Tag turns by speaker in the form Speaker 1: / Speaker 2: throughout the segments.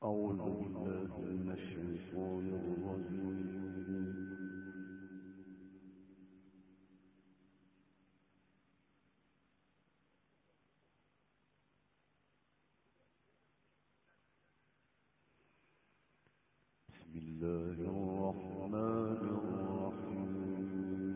Speaker 1: أعوذ بالله من الشيطان الرجيم. بسم الله الرحمن الرحيم.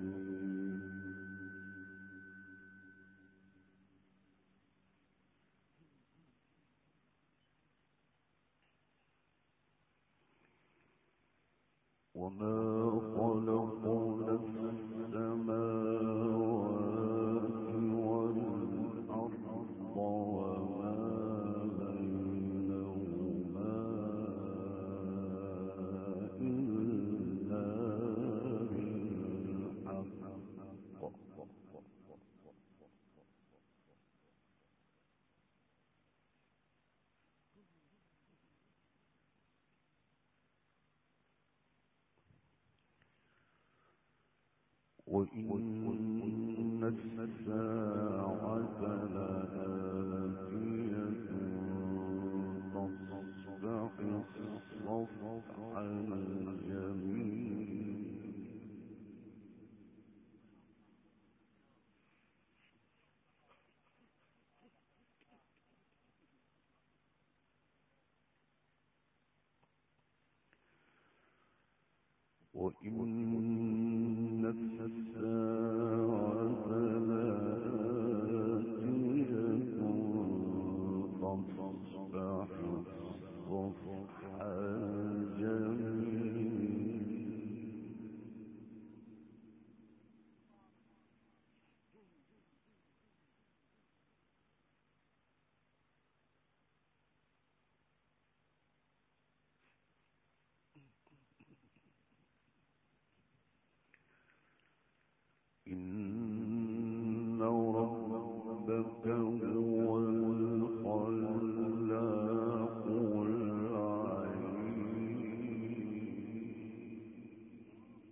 Speaker 1: وما خلقنا السماوات والأرض وما بينهما إلا بالحق وإن الساعة لآتية فاصفح الصفح الجميل. وإن الساعة لآتية فاصفح الصفح الجميل. إن ربك هو الخلاق العليم.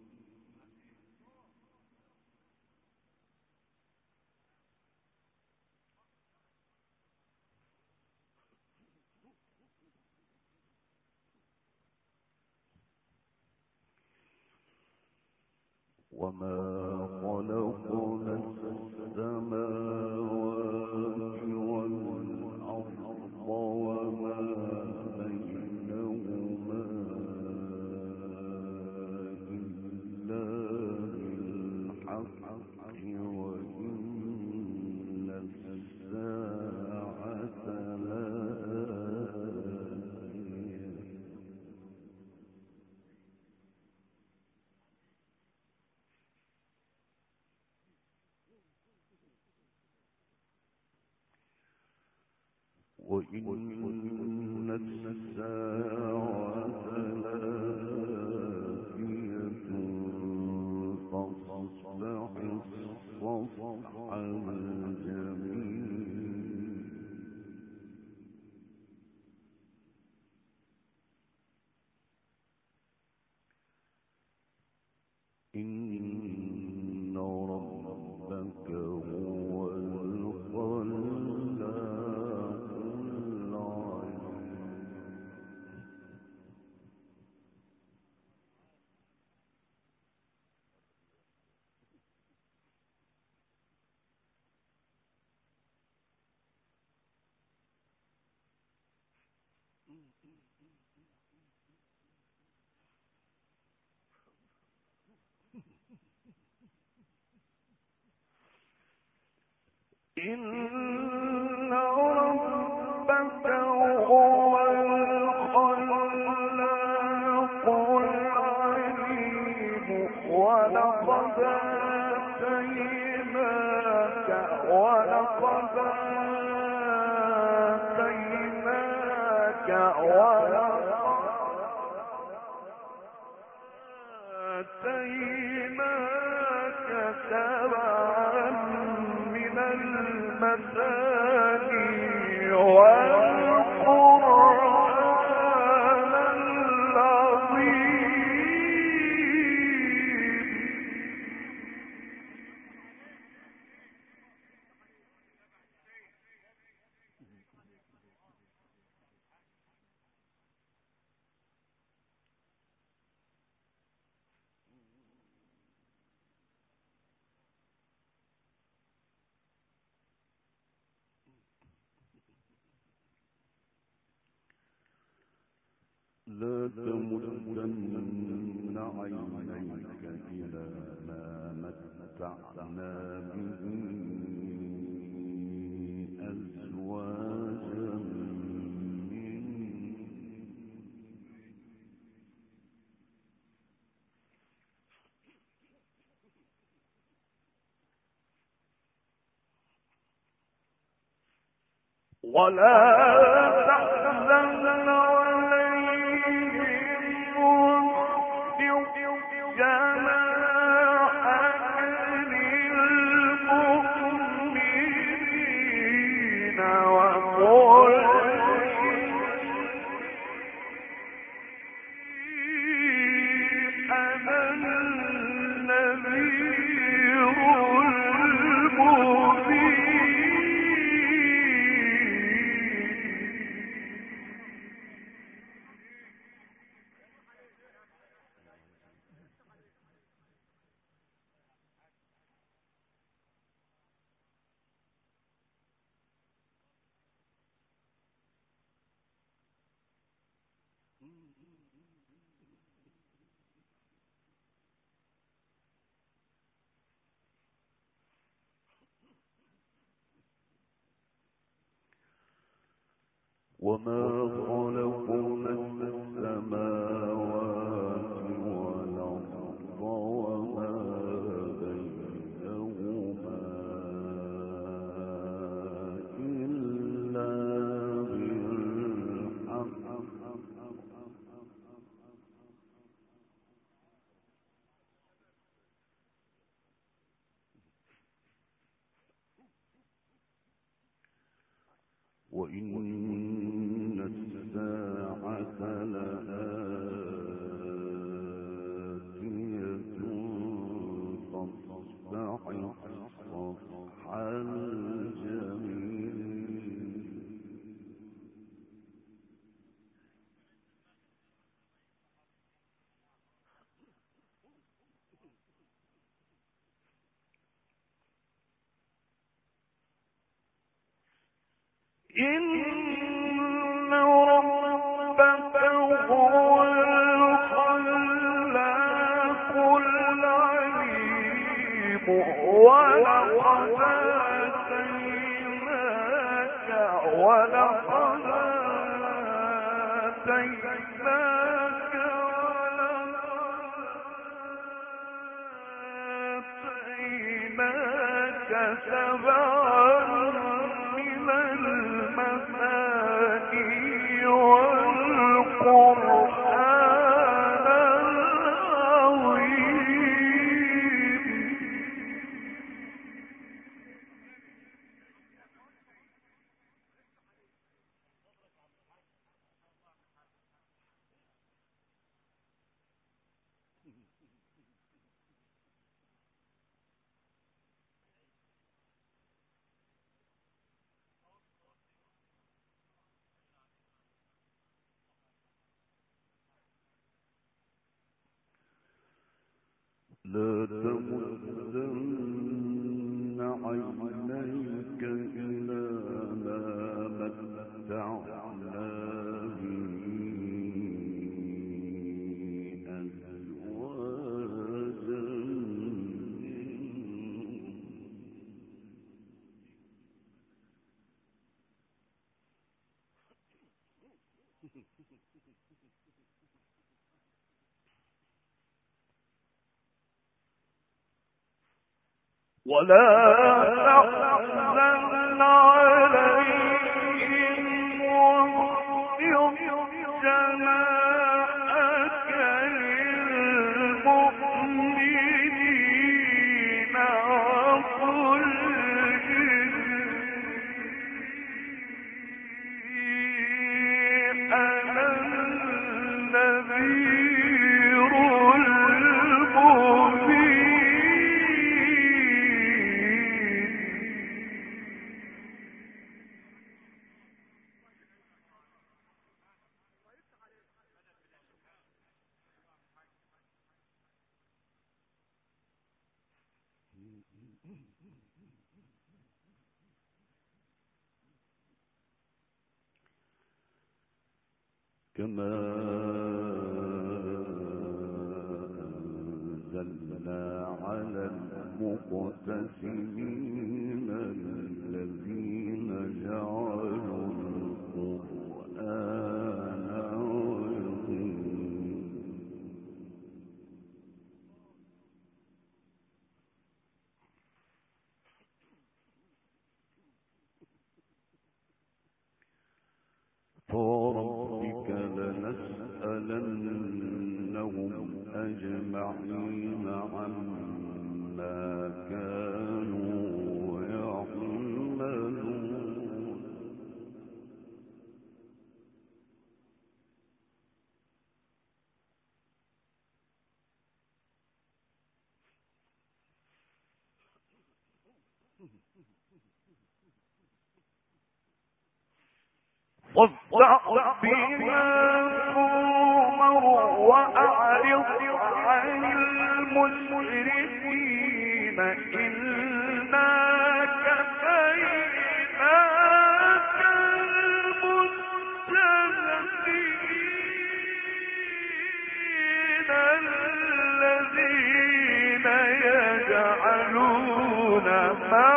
Speaker 1: وما خلقنا السماوات والأرض وما بينهما إلا بالحق وإن الساعة لآتية. وإن الساعة لآتية فاصفح الصفح الجميل. إن ربك هو الخلاق العليم. إن ربك هو الخلاق العليم. ولقد آتيناك ولقد آتيناك سبعا من المثاني والقرآن العظيم.
Speaker 2: تمدن عينيك إلى ما متعنا به أزواجا
Speaker 1: ولا تحزن عليهم واخفض جناحك للمؤمنين وقل أنا النذير المبين.
Speaker 2: وما خلقنا السماوات والأرض وما بينهما إلا بالحق وإن الساعة لآتية فاصفح الصفح الجميل.
Speaker 1: إن ربك هو الخلاق العليم ولقد آتيناك سبعا من المثاني والقرآن العظيم.
Speaker 2: لا تمدن عينيك إلى ما متعنا به أزواجا
Speaker 1: ولا تحزن عليهم واخفض جناحك للمؤمنين وقل أنا النذير المبين.
Speaker 2: كما إلا على المقتسمين الذين جعلوا القرآن عظيم. فوربك لنسألنهم أجمعين عما كانوا يعملون.
Speaker 1: واصدع بما تؤمر وأعرض عن المشركين إنا كفيناك المستهزئين الذين يجعلون مع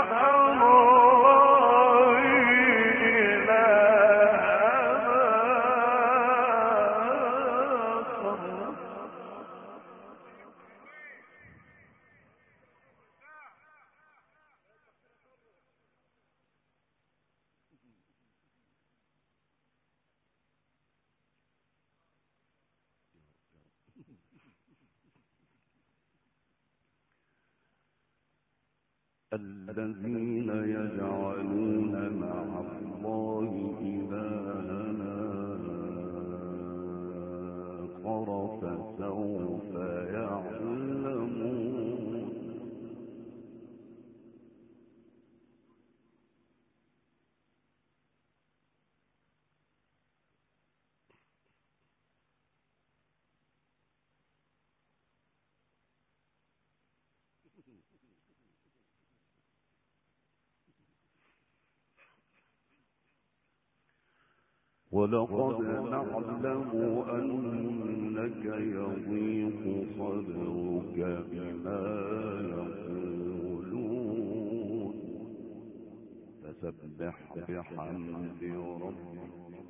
Speaker 2: الذين يجعلون مع الله إلهنا آخر فسوف يعلمون. ولقد نعلم أنك يضيق صدرك بما يقولون فسبح بحمد ربك.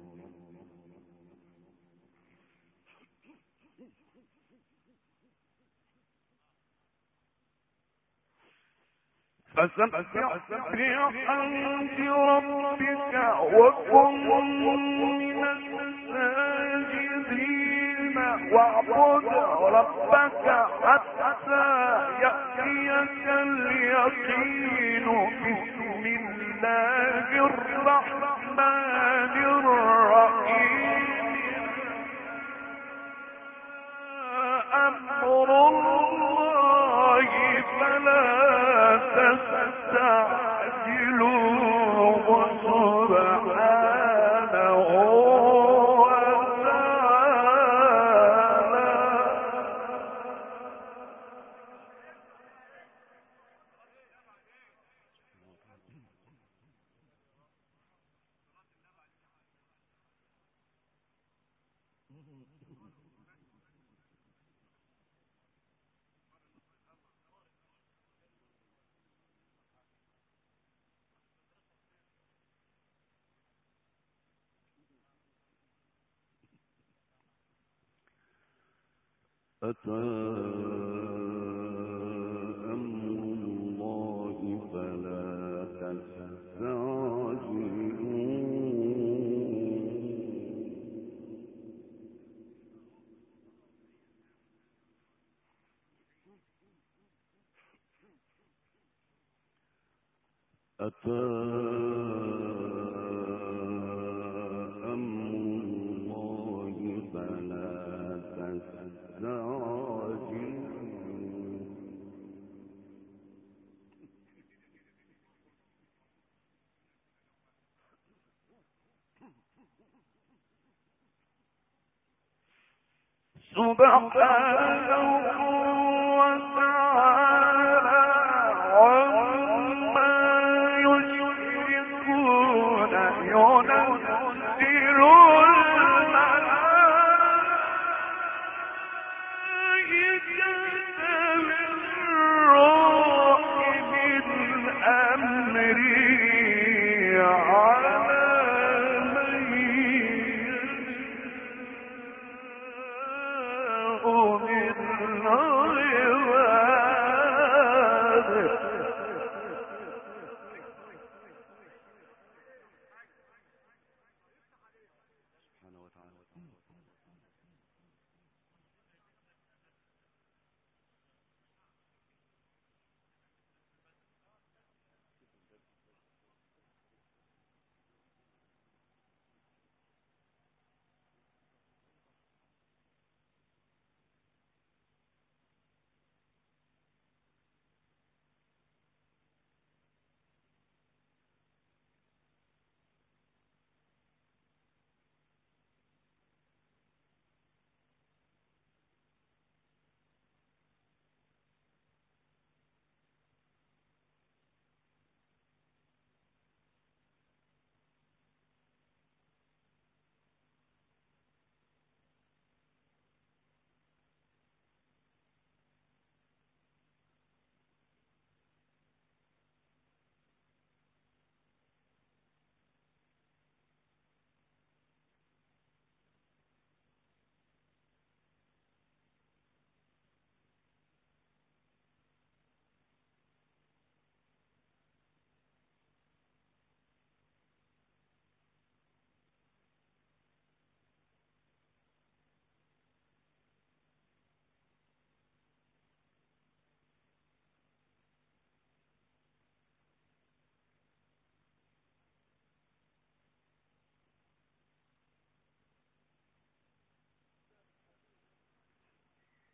Speaker 1: فسبح بحمد ربك وكن من الساجدين واعبد ربك حتى يأتيك اليقين. بسم الله الرحمن الرحيم. أمر الله فلا تستعجلوه سبحانه وتعالى.
Speaker 2: أتى أمر الله فلا تستعجلون. أتى أمر الله فلا تستعجلون.
Speaker 1: سبحانه وتعالى عما يشركون. ينزل الملائكة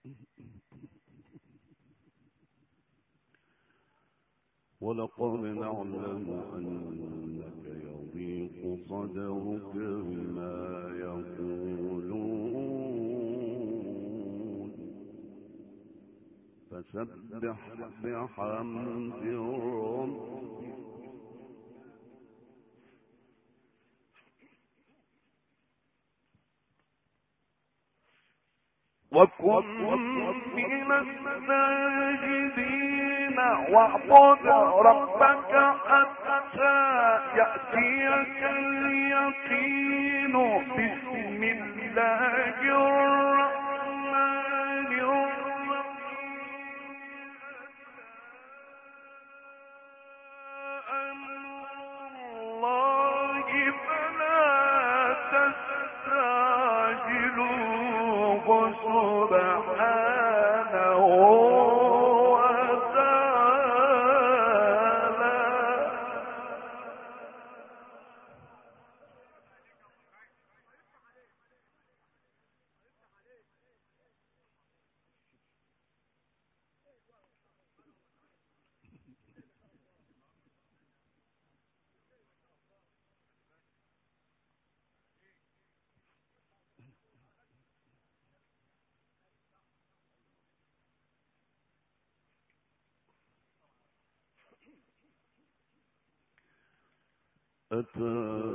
Speaker 2: ولقد نعلم أنك يضيق صدرك بما يقولون فسبح بحمد ربك
Speaker 1: وكن من الساجدين واعبد ربك حتى يأتيك اليقين بسم الله الرحمن الرحيم الله فلا تستعجلوه سبحانه وتعالى
Speaker 2: أتى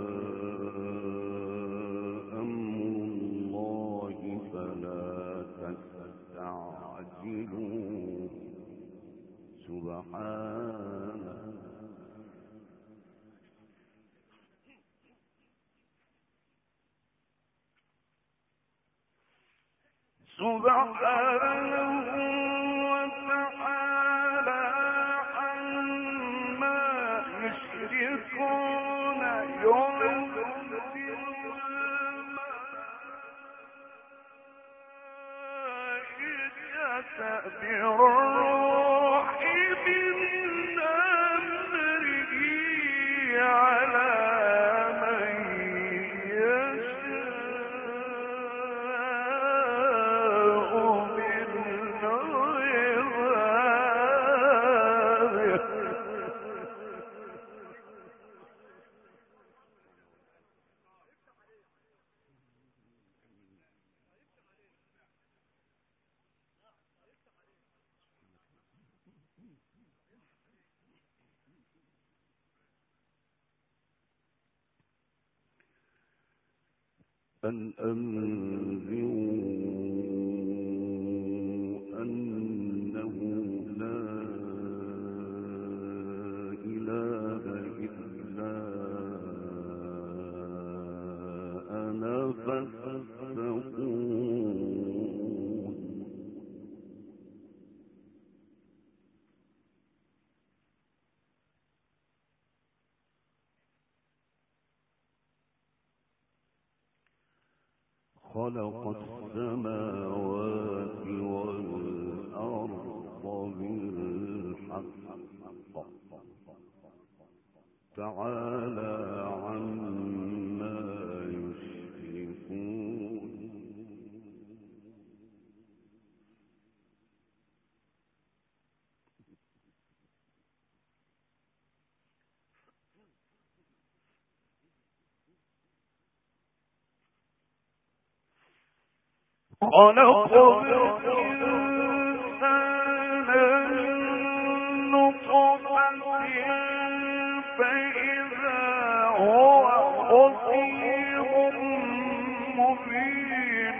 Speaker 2: أمر الله فلا تستعجلوه سبحانه
Speaker 1: وتعالى عما يشركون ينزل الملائكة بالروح من أمره على من يشاء من عباده
Speaker 2: أن أنذروا أنه لا إله إلا أنا فاتقون خلق السماوات والأرض بالحق تعالى عما يشركون
Speaker 1: خلق الإنسان من نطفة فإذا هو خصيم مبين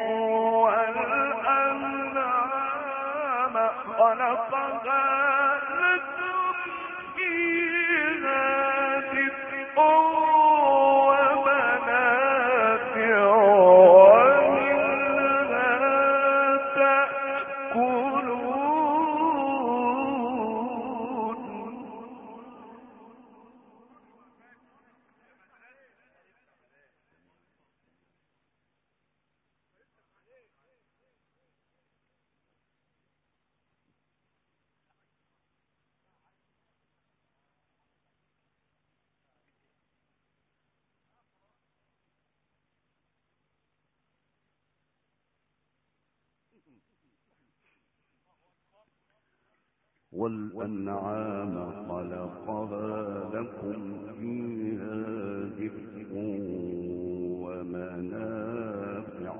Speaker 1: والأنعام خلقها لكم فيها دفء ومنافع
Speaker 2: والأنعام خلقها لكم فيها دفء ومنافع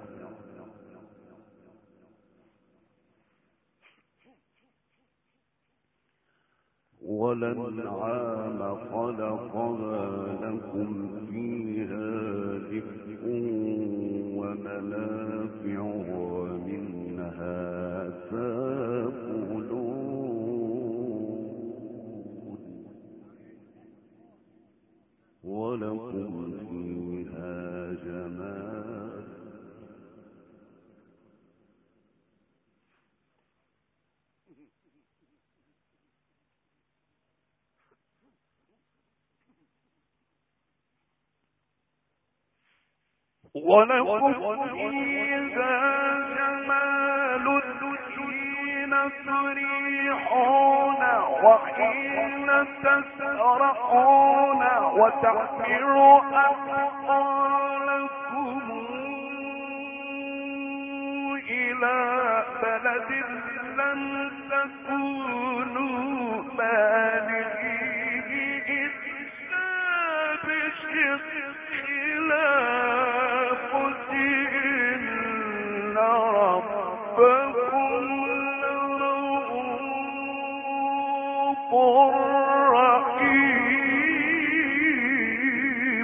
Speaker 2: والأنعام خلقها لكم فيها دفء ومنافع ومنها تأكلون ولكم فيها جمال
Speaker 1: ولكم فيها جمال حين تريحون وحين تسرحون وتحملوا أثقالكم إلى بلد لم تكونوا بالغيه إلا بشق الأنفس إن ربكم لرؤوف رحيم.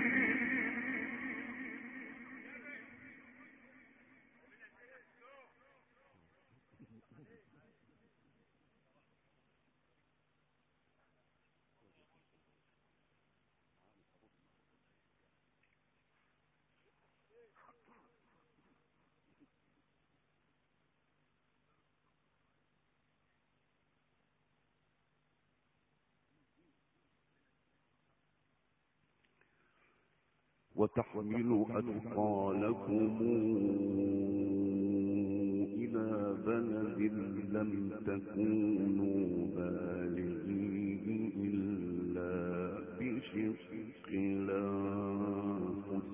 Speaker 2: وتحملوا أثقالكم إلى بلد لم تكونوا بالغيه إلا بشق الأنفس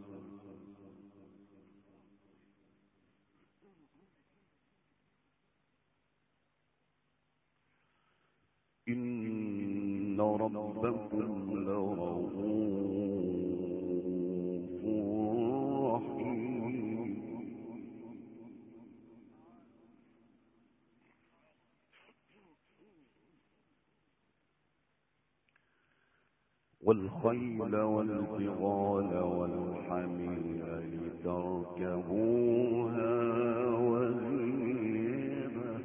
Speaker 2: إن ربكم لرؤوف رحيم. والخيل والبغال والحمير لتركبوها وزينة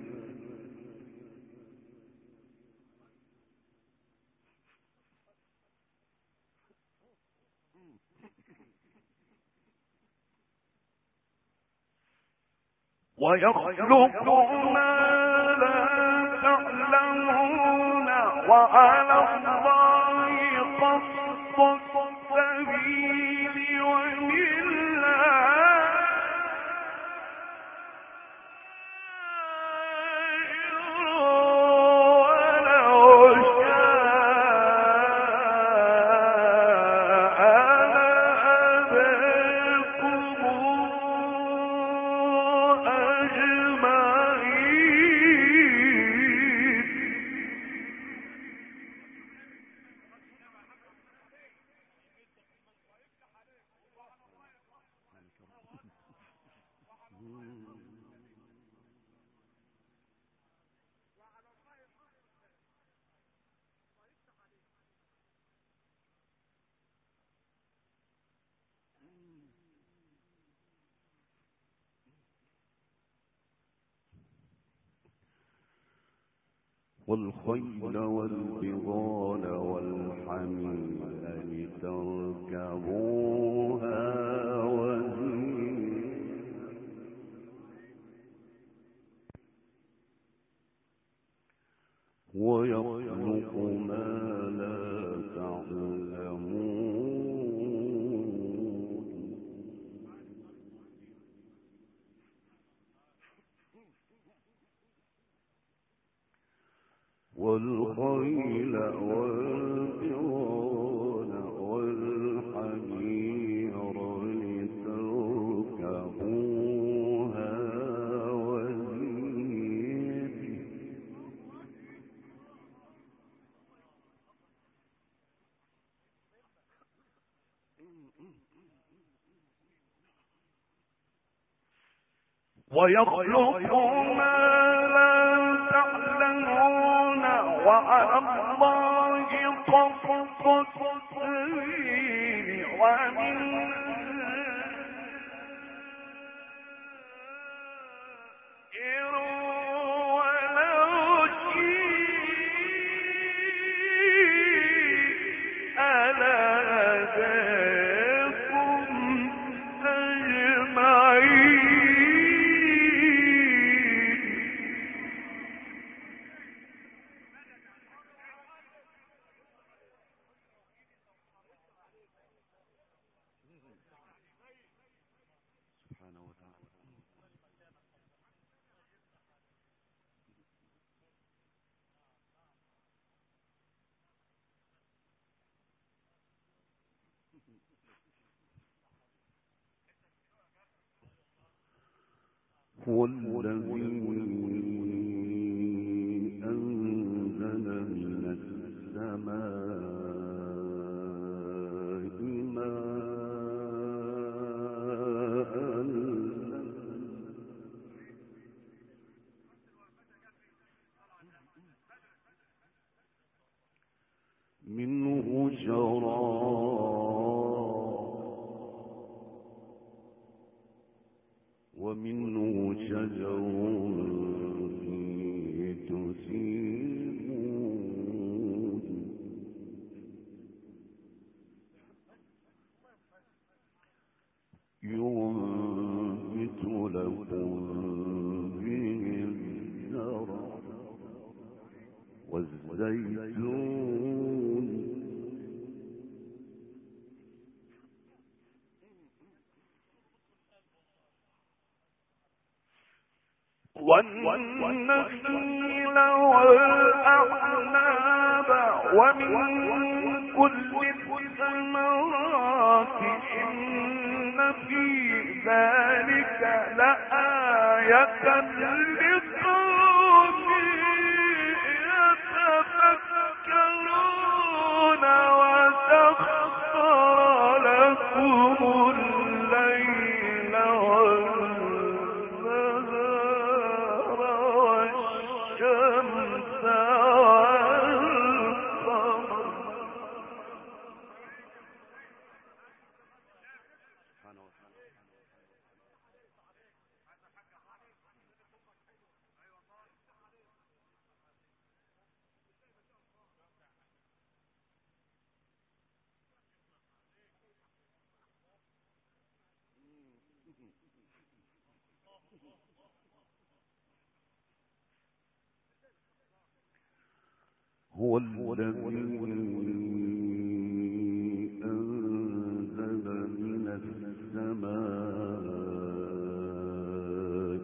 Speaker 1: ويخلق ما لا تعلمون وعلى الله قصد السبيل
Speaker 2: والخيل والبغال والحمير لتركبوها وزينة ويخلق ما لا تعلمون والخيل والبغال والحمير لتركبوها وزينة
Speaker 1: ويخلق ما لا تعلمون وعلى الله قصد السبيل ومن
Speaker 2: هو الذي أنزل من السماء ماء منه شراب ومنه شجر فيه تسيمون ينبت لكم به الزرع والزيتون
Speaker 1: والنخيل والأعناب ومن كل الثمرات إن في ذلك لآية لقوم يتفكرون وسخر لكم الليل والنهار والشمس والقمر
Speaker 2: هو الذي أنزل من السماء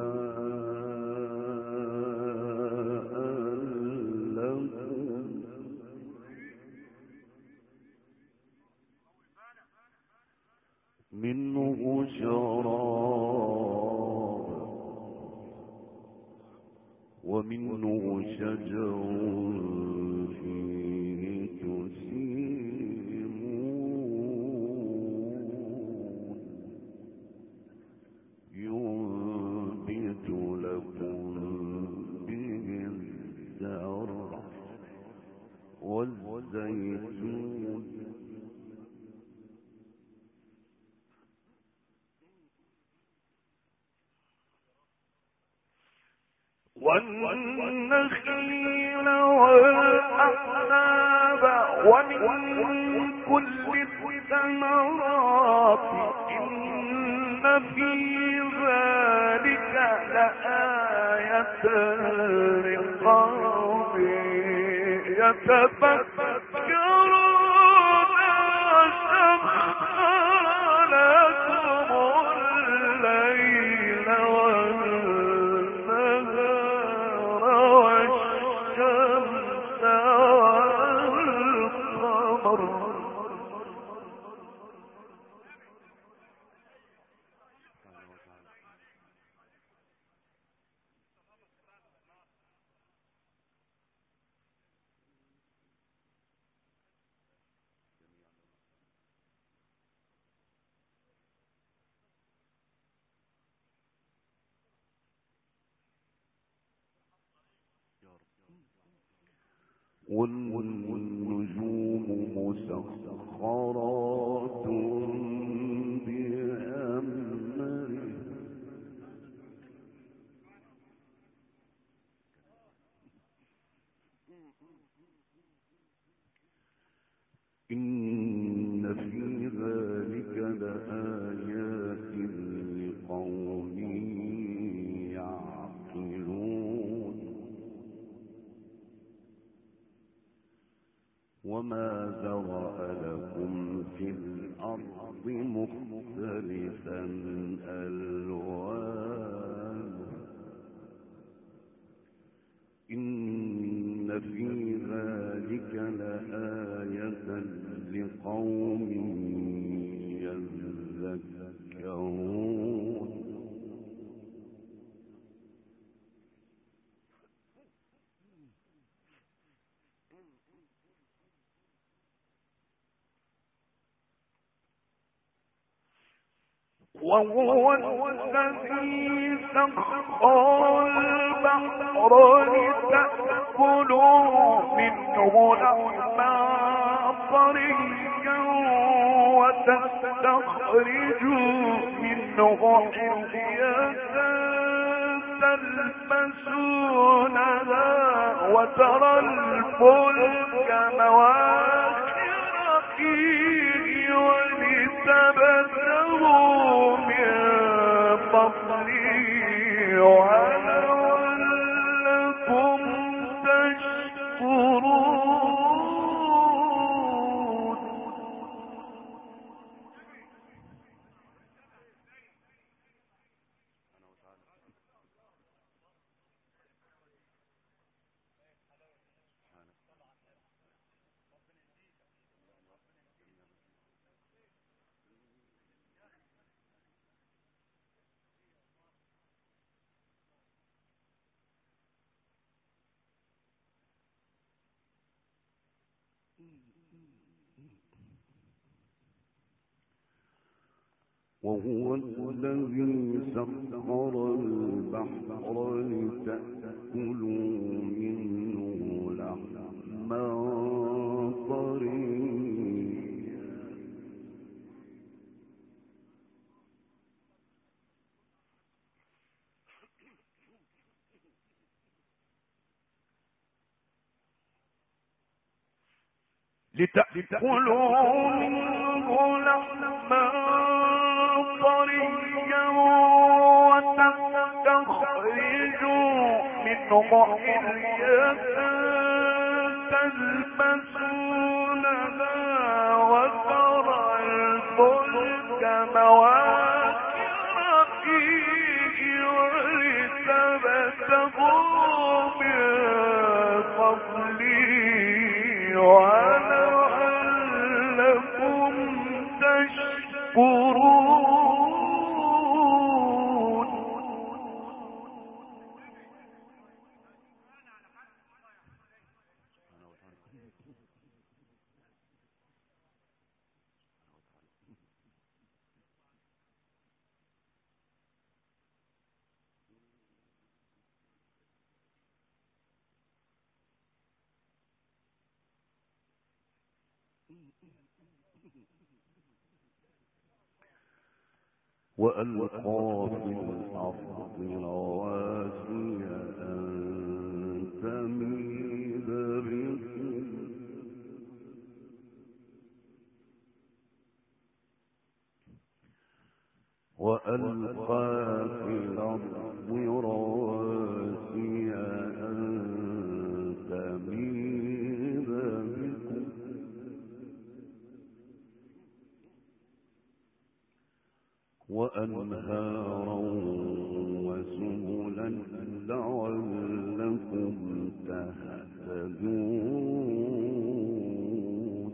Speaker 2: ماء لكم منه شراب ومنه شجر فيه تسيمون ينبت لكم به الزرع والزيتون
Speaker 1: والنخيل والأعناب ومن كل الثمرات إن في ذلك لآية لقوم يتفكرون وسخر لكم الليل والنهار والشمس والقمر
Speaker 2: والنجوم مسخرات بأمره إن في ذلك لآيات لقوم يعقلون وما ذرأ لكم في الأرض مختلفا ألوانه إن في ذلك لآية لقوم يذكرون
Speaker 1: وهو الذي سخر البحر لتأكلوا منه لحما طريا وتستخرجوا منه حلية تلبسونها وترى الفلك مواخر فيه ولتبتغوا من فضله ولعلكم تشكرون.
Speaker 2: وهو الذي سخر البحر لتأكلوا منه لحما طريا
Speaker 1: لتأكلوا منه لحما طريا وتستخرجوا منه حلية تلبسونها وترى الفلك مواخر فيه ولتبتغوا من فضله ولعلكم تشكرون.
Speaker 2: وألقى في الأرض رواسي أن تميد بكم وألقى في الأرض رواسي أن تميد بكم وأنهارا وسبلا لعلكم تهتدون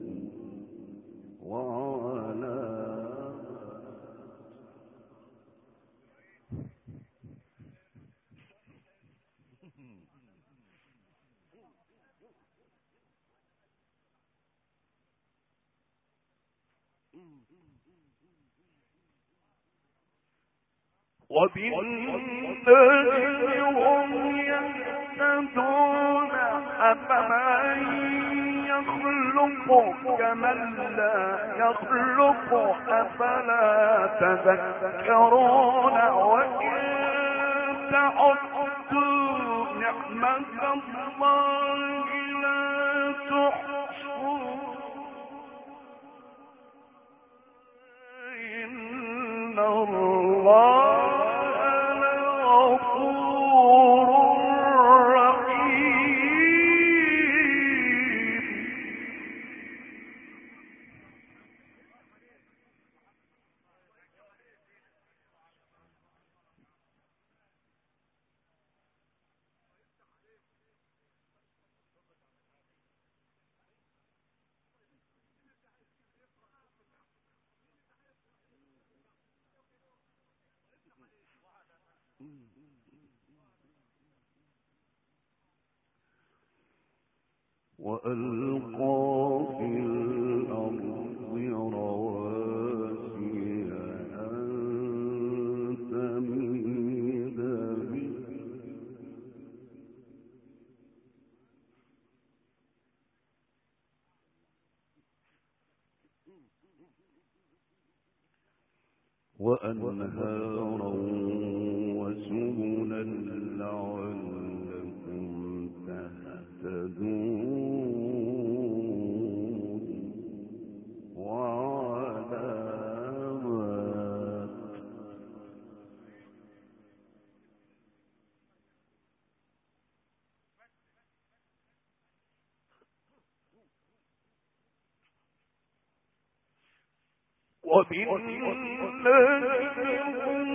Speaker 1: وبالنجم هم يهتدون أفمن يخلق كمن لا يخلق أفلا تذكرون وإن تعدوا نعمة الله لا تحصوها إن الله لغفور رحيم.
Speaker 2: وألقى في الأرض رواسي أن تميد بهم وأنهارا وسبلا لعلكم تهتدون وعلامات
Speaker 1: وبالنجم هم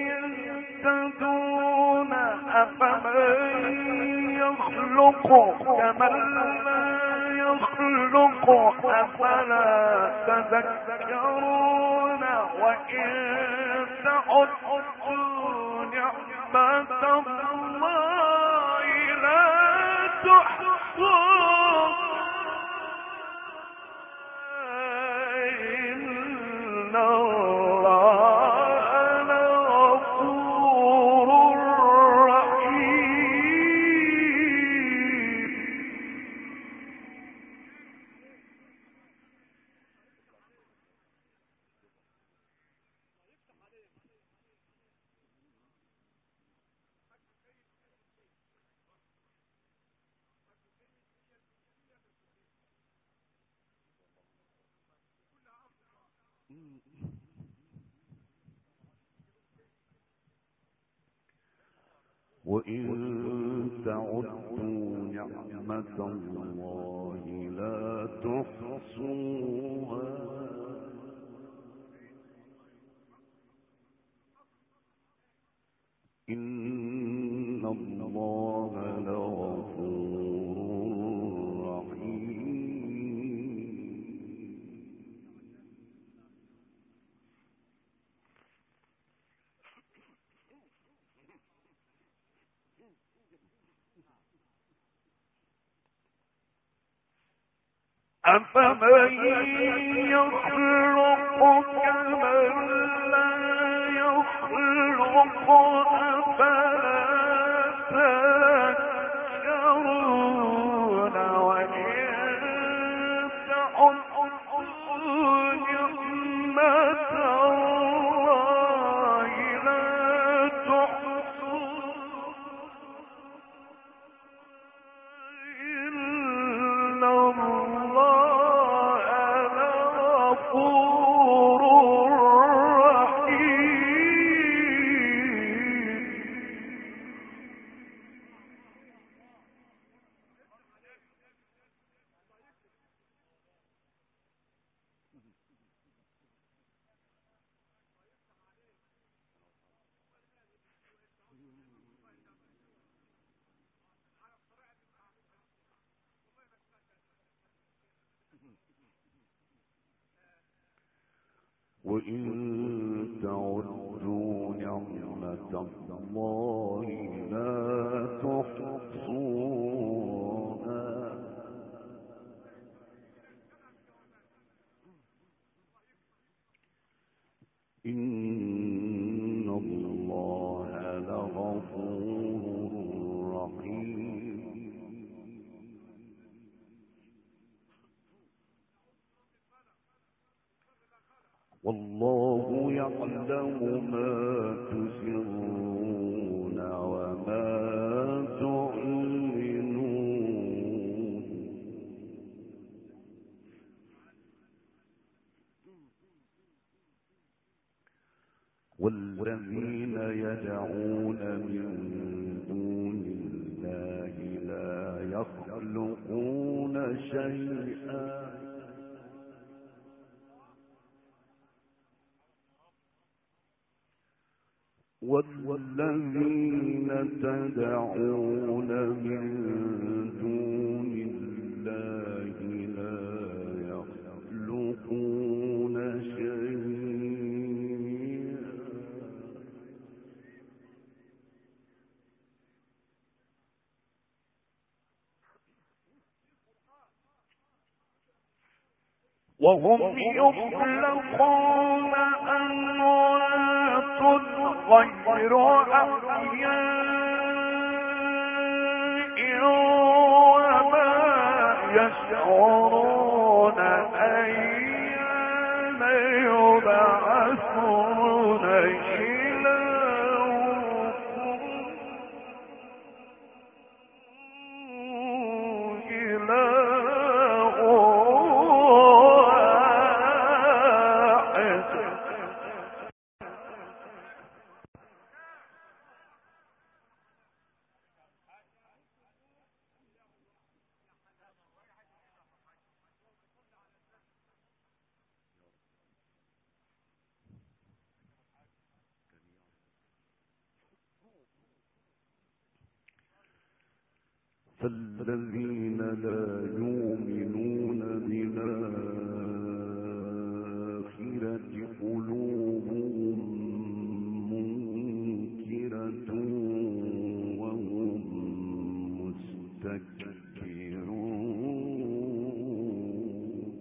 Speaker 1: يهتدون أفمن يخلق كمن لا يخلق أفلا تذكرون وإن تعدوا نعمة الله لا تحصوها إن الله لغفور رحيم.
Speaker 2: وإن تعدوا نعمة الله لا تحصوها إن الله لغفور رحيم.
Speaker 1: أفمن يخلق كمن لا يخلق أفلا تذكرون وإن تعدوا نعمة الله لا تحصوها إن الله لغفور رحيم.
Speaker 2: وإن تعدوا نعمة الله لا تحصوها إن الله لغفور رحيم. والله يعلم ما تسرون وما تعلنون والذين يدعون من دون الله لا يخلقون شيئا والذين تدعون من دون الله لا يخلقون شيئا
Speaker 1: وهم يخلقون أموات غير أحياء وما يشعرون أيان يبعثون
Speaker 2: فالذين لا يؤمنون بالآخرة قلوبهم منكرة وهم مستكبرون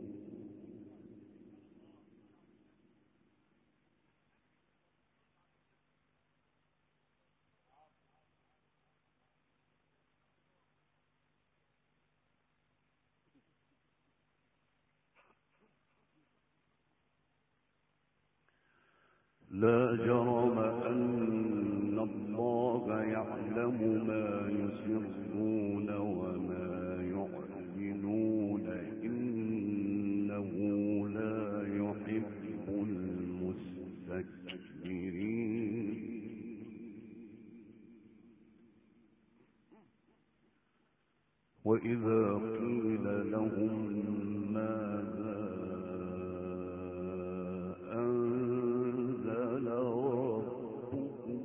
Speaker 2: لا جرم أن الله يعلم ما يسرون وما يعلنون إنه لا يحب المستكبرين وإذا قيل لهم ماذا أنزل ربكم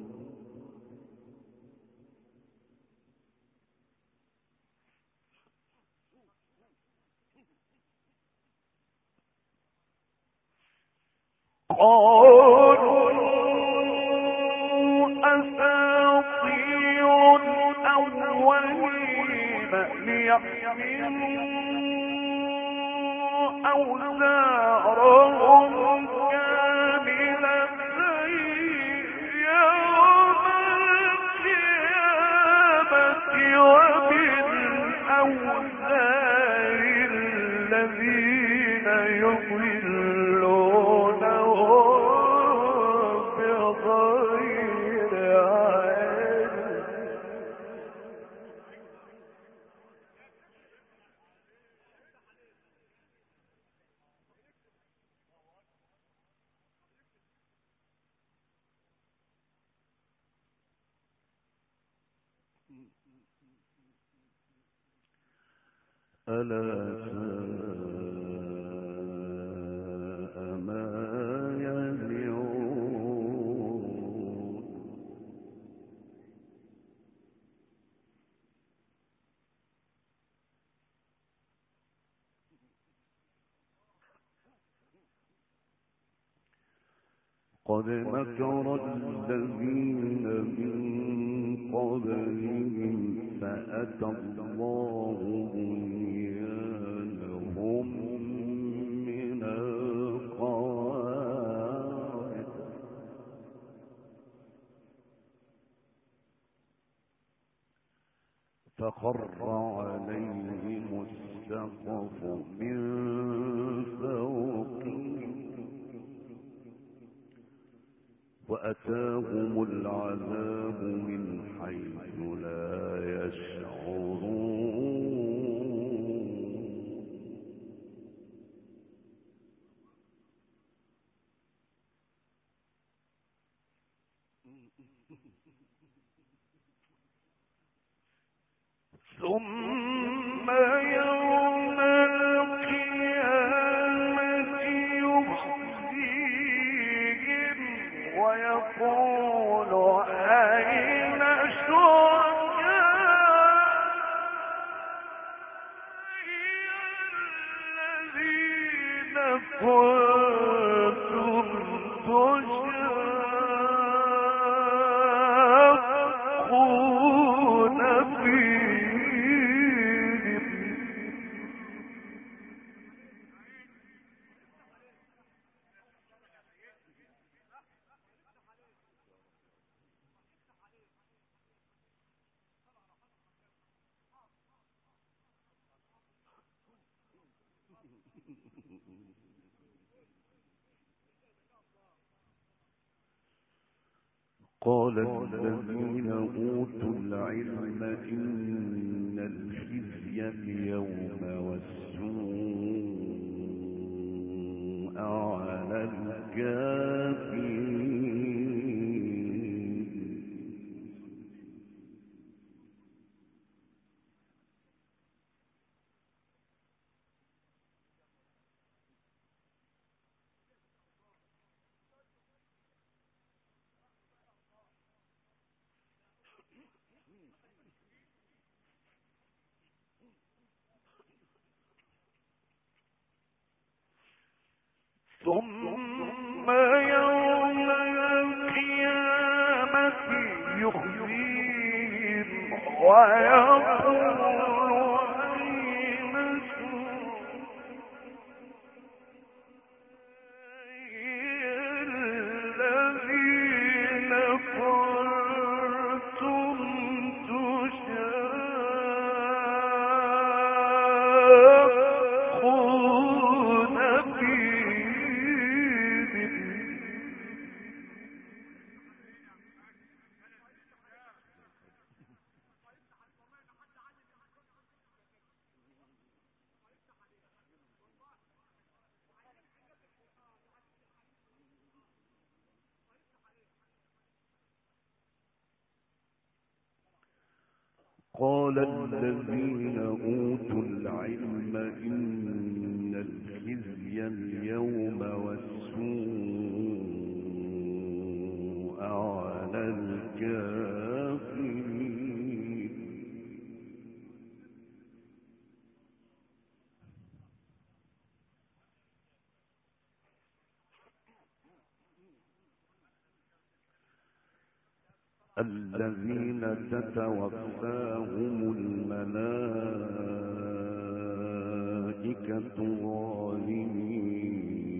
Speaker 1: قالوا أساطير الأولين ليحملوا أوزارهم كاملة يوم القيامة ومن أوزار الذين يضلونهم بغير علم
Speaker 2: ألا ساء ما يزرون قد مكر الذين من قبلهم فأتى الله بنيانهم من القواعد فخر عليهم السقف من فوقهم أتاهم العذاب من حيث لا يشعرون.
Speaker 1: ثم يوم القيامة يخزيهم ويقول أين شركائي الذين كنتم تشاقون فيهم.
Speaker 2: قال الذين أوتوا العلم إن الخزي اليوم والسوء على الكافرين.
Speaker 1: ثم يوم القيامة يخزيهم ويقول أين الذين كنتم تشاقون فيهم.
Speaker 2: قال الذين أوتوا العلم إن الخزي اليوم والسوء على الكافرين. الذين تتوفاهم الملائكة ظالمي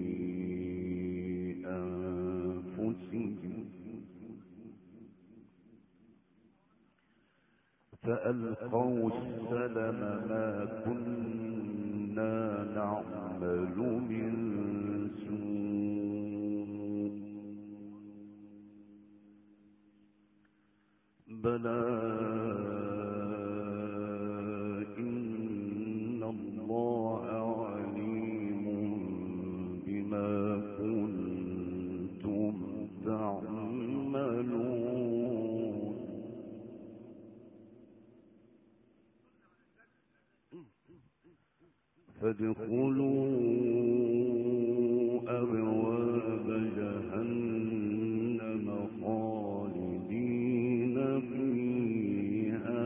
Speaker 2: أنفسهم فألقوا السلم ما كنا نعمل من سوء بلى إن الله عليم بما كنتم تعملون. فادخلوا أبواب جهنم خالدين فيها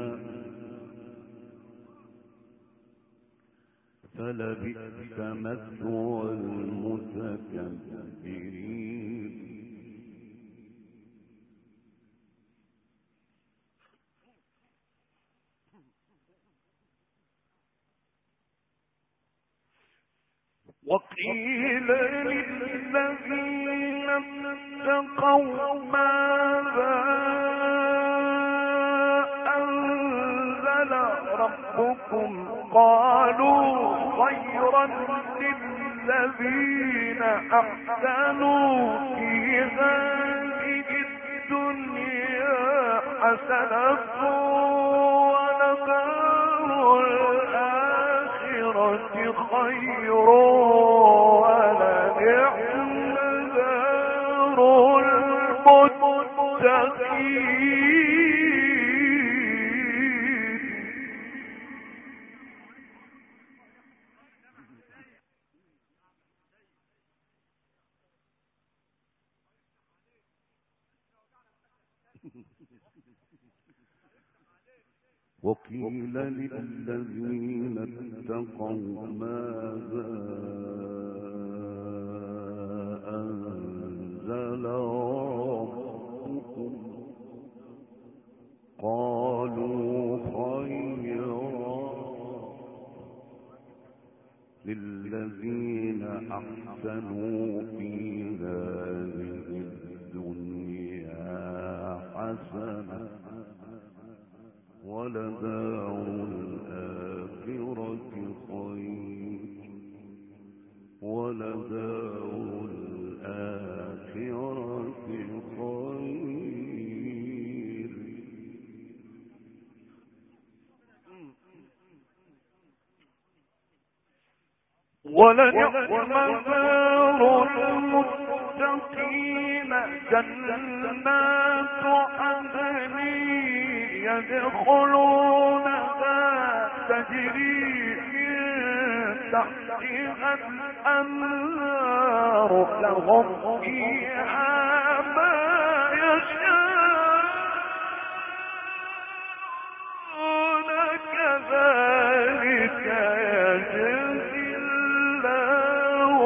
Speaker 2: فلبئس مثوى المتكبرين.
Speaker 1: وقيل للذين اتقوا ماذا أنزل ربكم قالوا خيرا للذين أحسنوا في هذه الدنيا حسنة ولدار الآخرة خير ولنعم دار المتقين.
Speaker 2: وقيل للذين اتقوا ماذا أنزل ربكم قالوا خيرا للذين أحسنوا في هذه الدنيا حسنة ولدار الآخرة خير ولدار الآخرة خير.
Speaker 1: ولنعم دار المتقين جنات عدن يدخلونها تجري من تحتها الأنهار لهم فيها ما يشاءون كذلك يجزي الله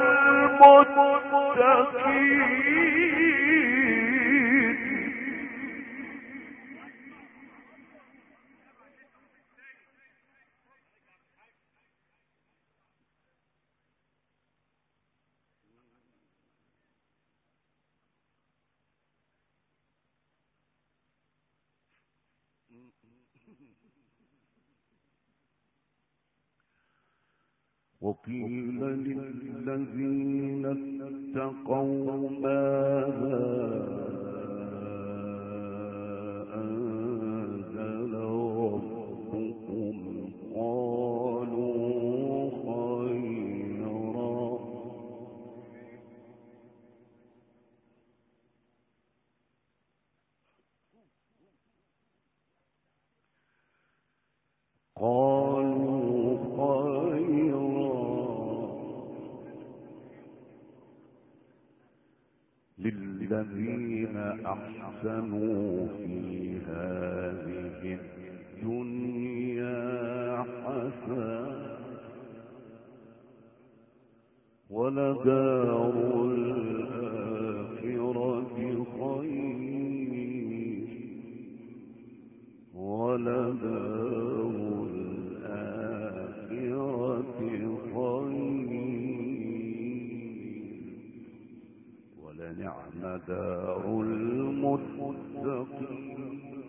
Speaker 1: المتقين.
Speaker 2: وقيل للذين اتقوا ماذا أنزل ربكم قالوا خيرا للذين أحسنوا في هذه الدنيا حسنة ولدار الآخرة خير ولدار الآخرة خير ولنعم دار المتقين.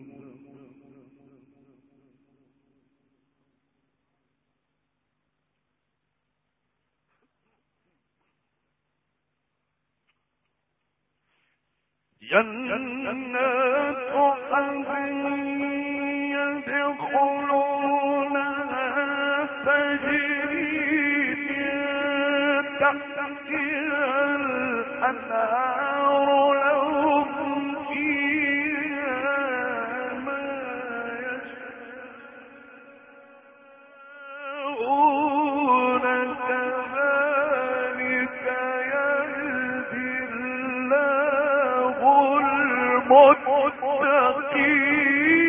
Speaker 1: جنات عدن يدخلونها تجري من تحتها الأنهار لهم فيها ما يشاءون كذلك يهدي الله المتقين.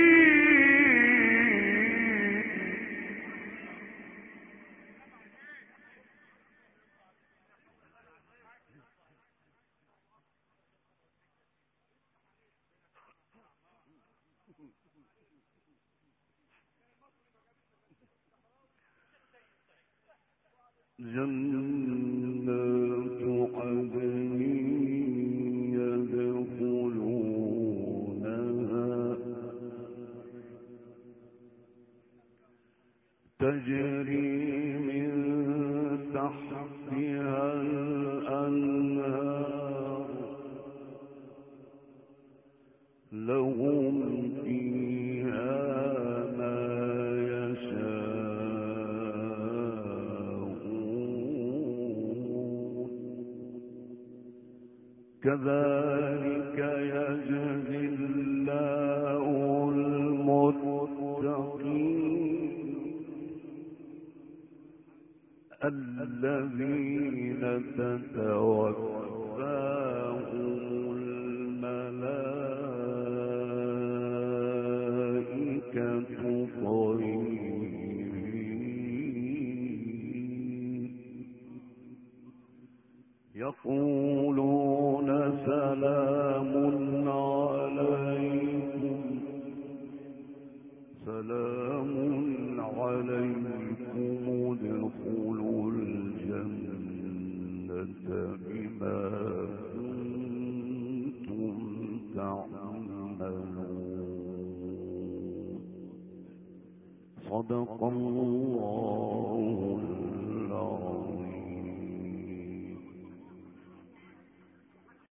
Speaker 2: جنات عدن يدخلونها تجري من تحتها الأنهار كذلك يجزي الله المتقين الذين تتوفاهم الملائكة طيبين يقولون سلام